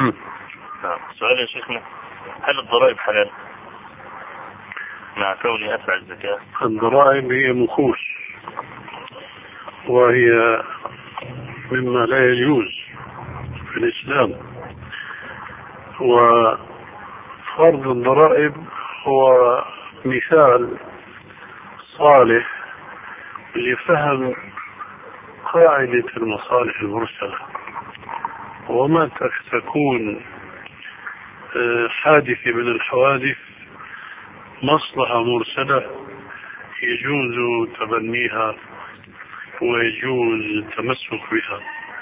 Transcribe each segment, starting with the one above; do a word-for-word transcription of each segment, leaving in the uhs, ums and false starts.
نعم. سؤال يا شيخنا، هل الضرائب حلال مع كوني أدفع الزكاة؟ الضرائب هي مخوص، وهي مما لا يجوز في الإسلام، وفرض الضرائب هو مثال صالح لفهم قاعدة المصالح المرسلة، وما تكون حادثة من الحوادث مصلحة مرسلة يجوز تبنيها ويجوز التمسك بها.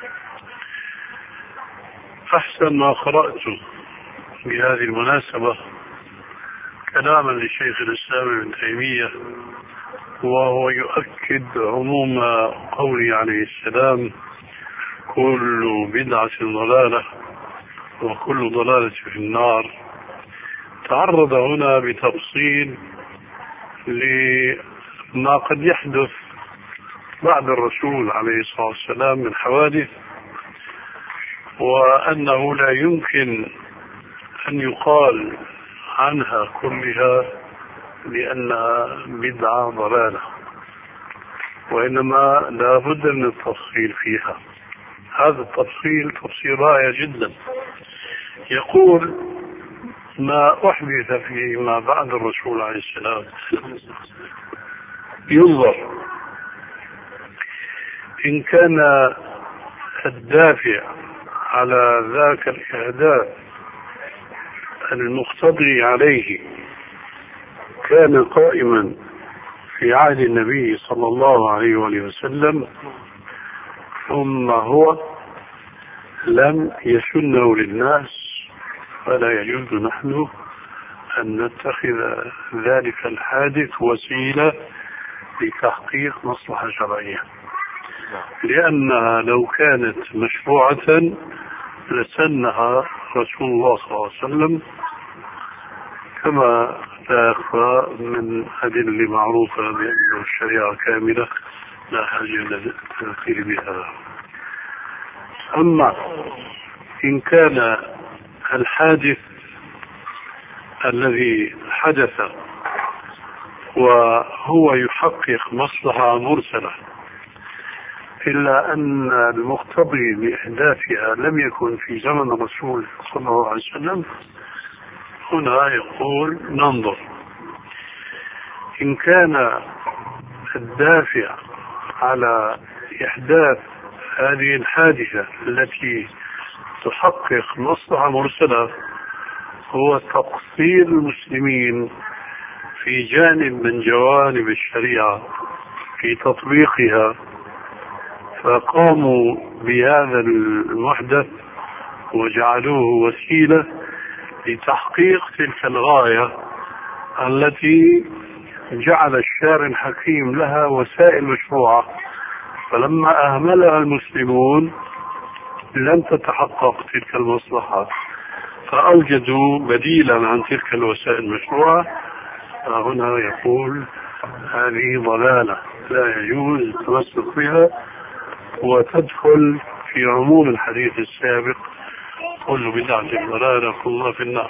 أحسن ما قرأت بهذه المناسبة كلاما لشيخ الإسلام ابن تيمية، وهو يؤكد عموم قوله عليه السلام: كل بدعة ضلالة وكل ضلالة في النار. تعرض هنا بتفصيل لما قد يحدث بعد الرسول عليه الصلاة والسلام من حوادث، وأنه لا يمكن أن يقال عنها كلها لأنها بدعة ضلالة، وإنما لا بد من التفصيل فيها. هذا التفصيل تفصيل رائع جدا. يقول: ما أحدث فيما بعد الرسول عليه السلام ينظر إن كان الدافع على ذاك الإحداث المقتضي عليه كان قائما في عهد النبي صلى الله عليه وسلم، ثم هو لم يسنه للناس، فلا يجوز نحن أن نتخذ ذلك الحادث وسيلة لتحقيق مصلحة شرعية، لأنها لو كانت مشروعة لسنها رسول الله صلى الله عليه وسلم، كما لا يخفى من أدلة معروفة بأن الشريعة كاملة لا حاجة إلى التذكير بها. أما إن كان الحادث الذي حدث وهو يحقق مصلحة مرسلة إلا أن المقتضي بإحداثها لم يكن في زمن الرسول صلى الله عليه وسلم، هنا يقول ننظر. إن كان الدافع على إحداث هذه الحادثة التي تحقق مصلحة مرسلة هو تقصير المسلمين في جانب من جوانب الشريعة في تطبيقها، فقاموا بهذا المحدث وجعلوه وسيلة لتحقيق تلك الغاية التي جعل الشارع الحكيم لها وسائل مشروعة، فلما أهملها المسلمون لم تتحقق تلك المصلحة، فأوجدوا بديلا عن تلك الوسائل المشروعة. هنا يقول هذه ضلالة لا يجوز التمسك بها، وتدخل في عموم الحديث السابق: كل بدعة ضلالة كلها في النار.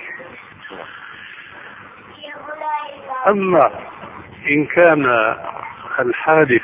أما إن كان الحادث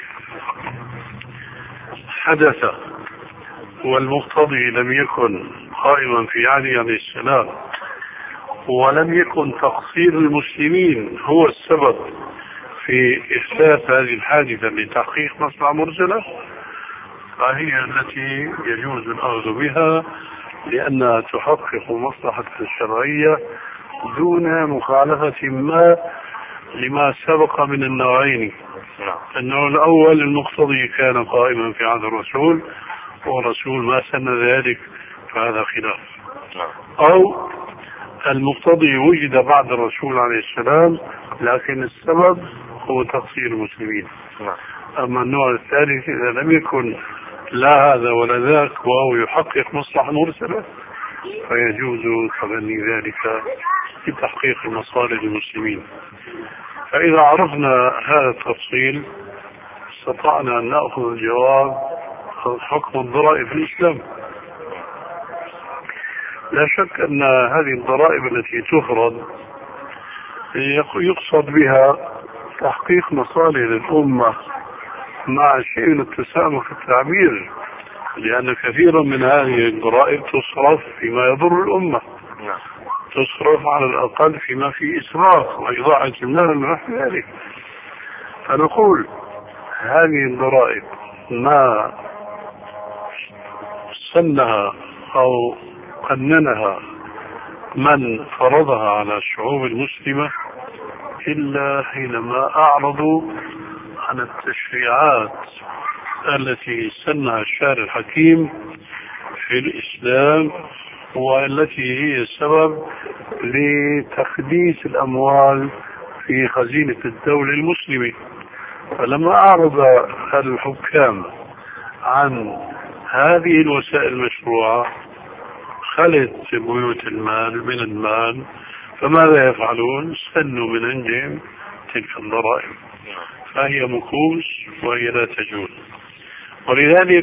حدث والمقتضي لم يكن قائما في علي عليه السلام، ولم يكن تقصير المسلمين هو السبب في إحداث هذه الحادثة لتحقيق مصلحة مرسلة، فهي التي يجوز الأخذ بها لأنها تحقق مصلحة الشرعية دون مخالفة ما لما سبق من النوعين. النوع الأول المقتضي كان قائما في عهد الرسول والرسول ما سن ذلك، فهذا خلاف. أو المقتضي وجد بعد الرسول عليه السلام لكن السبب هو تقصير المسلمين. أما النوع الثالث إذا لم يكن لا هذا ولا ذاك وهو يحقق مصلحة مرسلة فيجوز تبني ذلك لتحقيق مصالح المسلمين. فإذا عرفنا هذا التفصيل استطعنا أن نأخذ الجواب عن حكم الضرائب في الإسلام. لا شك أن هذه الضرائب التي تفرض يقصد بها تحقيق مصالح للأمة مع شيء من التسامح في التعبير، لأن كثيرا من هذه الضرائب تصرف فيما يضر الأمة، تصرف على الأقل فيما فيه إسراف وإضاعة المال ونحو ذلك. فنقول هذه الضرائب ما سنها أو قننها من فرضها على الشعوب المسلمة إلا حينما أعرضوا عن التشريعات التي سنها الشارع الحكيم في الإسلام والتي هي سبب لتخديس الأموال في خزينة الدولة المسلمة. فلما أعرض الحكام عن هذه الوسائل المشروعة خلت بيوت المال من المال، فماذا يفعلون؟ سنوا من عندهم تلك الضرائب، فهي مكوس وهي لا تجوز. ولذلك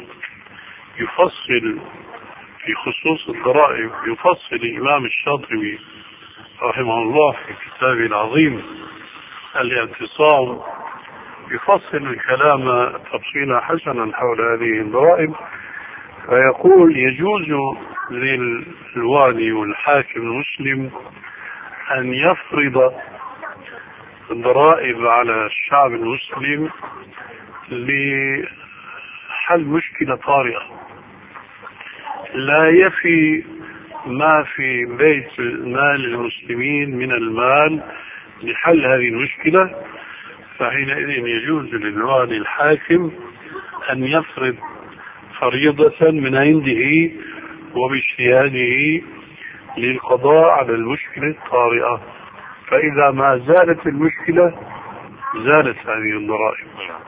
يفصل في خصوص الضرائب، يفصل الإمام الشاطبي رحمه الله في كتابه العظيم الاعتصام، يفصل الكلام تفصيلا حسنا حول هذه الضرائب، فيقول يجوز للوالي والحاكم المسلم أن يفرض الضرائب على الشعب المسلم لحل مشكلة طارئة لا يفي ما في بيت مال المسلمين من المال لحل هذه المشكلة، فحينئذ يجوز للوالي الحاكم أن يفرض فريضة من عنده وباجتهاده للقضاء على المشكلة الطارئة، فإذا ما زالت المشكلة زالت هذه الضرائب.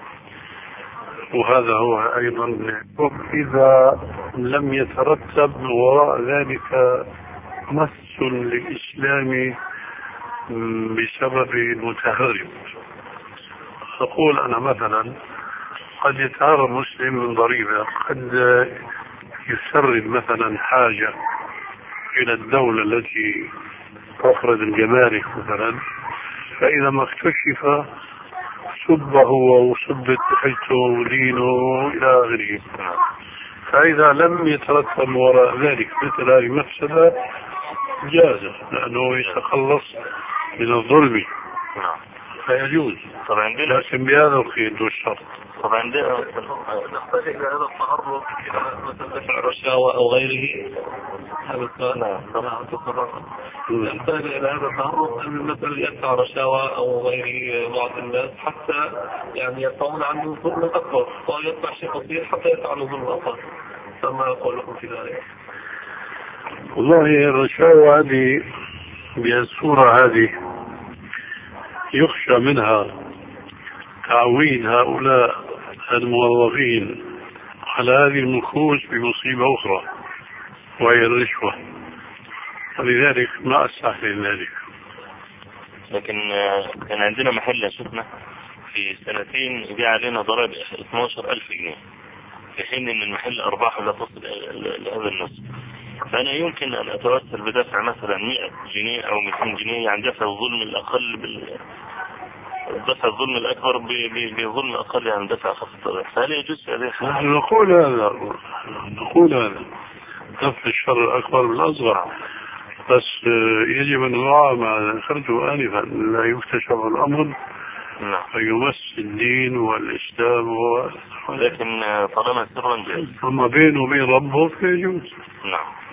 وهذا هو أيضا إذا لم يترتب من وراء ذلك مس للإسلام بسبب المتهرب. أقول أنا مثلا قد يتهرب مسلم من ضريبة، قد يسرد مثلا حاجة إلى الدولة التي تفرض الجمارك مثلا، فإذا ما اكتشف سب هو وسبت حجته ودينه إلى آخره. فإذا لم يترتب وراء ذلك مثل هذه المفسدة جاز، لأنه يتخلص من الظلم فيجوز، لكن بهذا القيد والشرط. طبعا نحتاج إلى هذا التعرض إلى مثل دفع رشاوى أو غيره. هذا السؤال نحتاج إلى هذا التعرض أن مثل يدفع رشاوى أو غيره بعض الناس حتى يعني يدفعون عنه ظلم أكبر، ويدفع شيء بسيط حتى يدفع ظلم أكبر. فما أقول لكم في ذلك؟ والله الرشاوى هذه بالصورة هذه يخشى منها تعويد هؤلاء الموظفين على هذه المكوس بمصيبة أخرى وهي الرشوة، ولذلك ما أستحسن ذلك. لكن كان عندنا محل شفنا في سنتين يبيع علينا ضرائب اثني عشر ألف جنيه، في حين ان المحل ارباحه لا تصل لهذا النصف. فانا يمكن ان اتوسل بدفع مثلا مئة جنيه او مئتين جنيه عن دفع الظلم الاقل بال دفع الظلم الاكبر بظلم الاقل عن دفع خفض الضرائب. فهل يجوز هذه الحالة؟ نحن نقول هذا نقول هذا دفع الشر الاكبر بالاصغر، بس يجب ان نراعي ما ذكرته انفا، لا يكتشف الامر فيمس الدين والاسلام و... لكن طالما سرا جائز، اما بينه وبين ربه فيجوز. نعم.